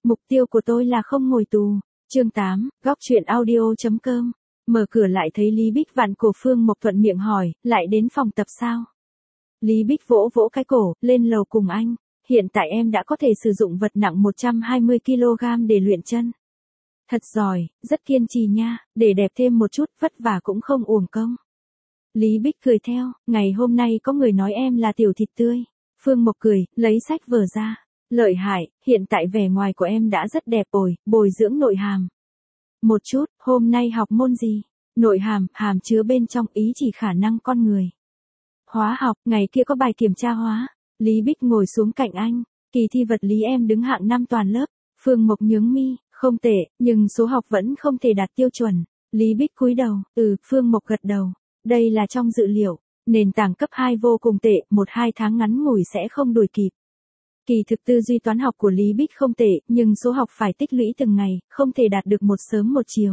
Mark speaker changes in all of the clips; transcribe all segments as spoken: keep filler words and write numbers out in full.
Speaker 1: Mục tiêu của tôi là không ngồi tù. Chương tám, góc truyện audio chấm com. Mở cửa lại thấy Lý Bích vặn cổ Phương Mộc thuận miệng hỏi, lại đến phòng tập sao? Lý Bích vỗ vỗ cái cổ, lên lầu cùng anh. Hiện tại em đã có thể sử dụng vật nặng một trăm hai mươi ki lô gam để luyện chân. Thật giỏi, rất kiên trì nha, để đẹp thêm một chút, vất vả cũng không uổng công. Lý Bích cười theo, ngày hôm nay có người nói em là tiểu thịt tươi. Phương Mộc cười, lấy sách vở ra. Lợi hại, hiện tại vẻ ngoài của em đã rất đẹp rồi, bồi dưỡng nội hàm. Một chút, hôm nay học môn gì? Nội hàm, hàm chứa bên trong ý chỉ khả năng con người. Hóa học, ngày kia có bài kiểm tra hóa. Lý Bích ngồi xuống cạnh anh, kỳ thi vật lý em đứng hạng năm toàn lớp. Phương Mộc nhướng mi, không tệ, nhưng số học vẫn không thể đạt tiêu chuẩn. Lý Bích cúi đầu, ừ, Phương Mộc gật đầu. Đây là trong dự liệu, nền tảng cấp hai vô cùng tệ, một hai tháng ngắn ngủi sẽ không đuổi kịp. Kỳ thực tư duy toán học của Lý Bích không tệ, nhưng số học phải tích lũy từng ngày, không thể đạt được một sớm một chiều.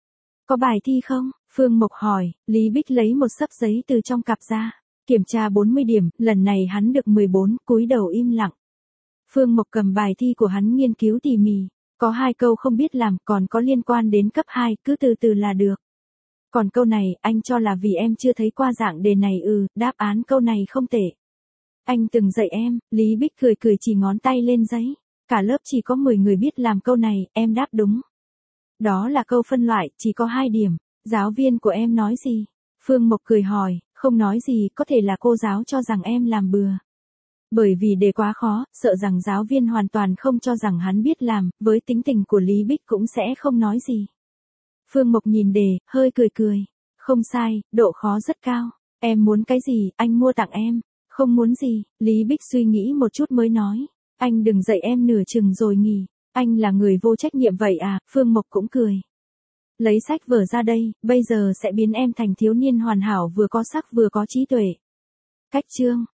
Speaker 1: Có bài thi không? Phương Mộc hỏi, Lý Bích lấy một xấp giấy từ trong cặp ra. Kiểm tra bốn mươi điểm, lần này hắn được mười bốn, cúi đầu im lặng. Phương Mộc cầm bài thi của hắn nghiên cứu tỉ mỉ. Có hai câu không biết làm, còn có liên quan đến cấp hai, cứ từ từ là được. Còn câu này, anh cho là vì em chưa thấy qua dạng đề này ừ, đáp án câu này không tệ. Anh từng dạy em, Lý Bích cười cười chỉ ngón tay lên giấy. Cả lớp chỉ có mười người biết làm câu này, em đáp đúng. Đó là câu phân loại, chỉ có hai điểm. Giáo viên của em nói gì? Phương Mộc cười hỏi, không nói gì, có thể là cô giáo cho rằng em làm bừa. Bởi vì đề quá khó, sợ rằng giáo viên hoàn toàn không cho rằng hắn biết làm, với tính tình của Lý Bích cũng sẽ không nói gì. Phương Mộc nhìn đề, hơi cười cười. Không sai, độ khó rất cao. Em muốn cái gì, anh mua tặng em. Không muốn gì, Lý Bích suy nghĩ một chút mới nói. Anh đừng dạy em nửa chừng rồi nghỉ. Anh là người vô trách nhiệm vậy à, Phương Mộc cũng cười. Lấy sách vở ra đây, bây giờ sẽ biến em thành thiếu niên hoàn hảo vừa có sắc vừa có trí tuệ. Cách chương.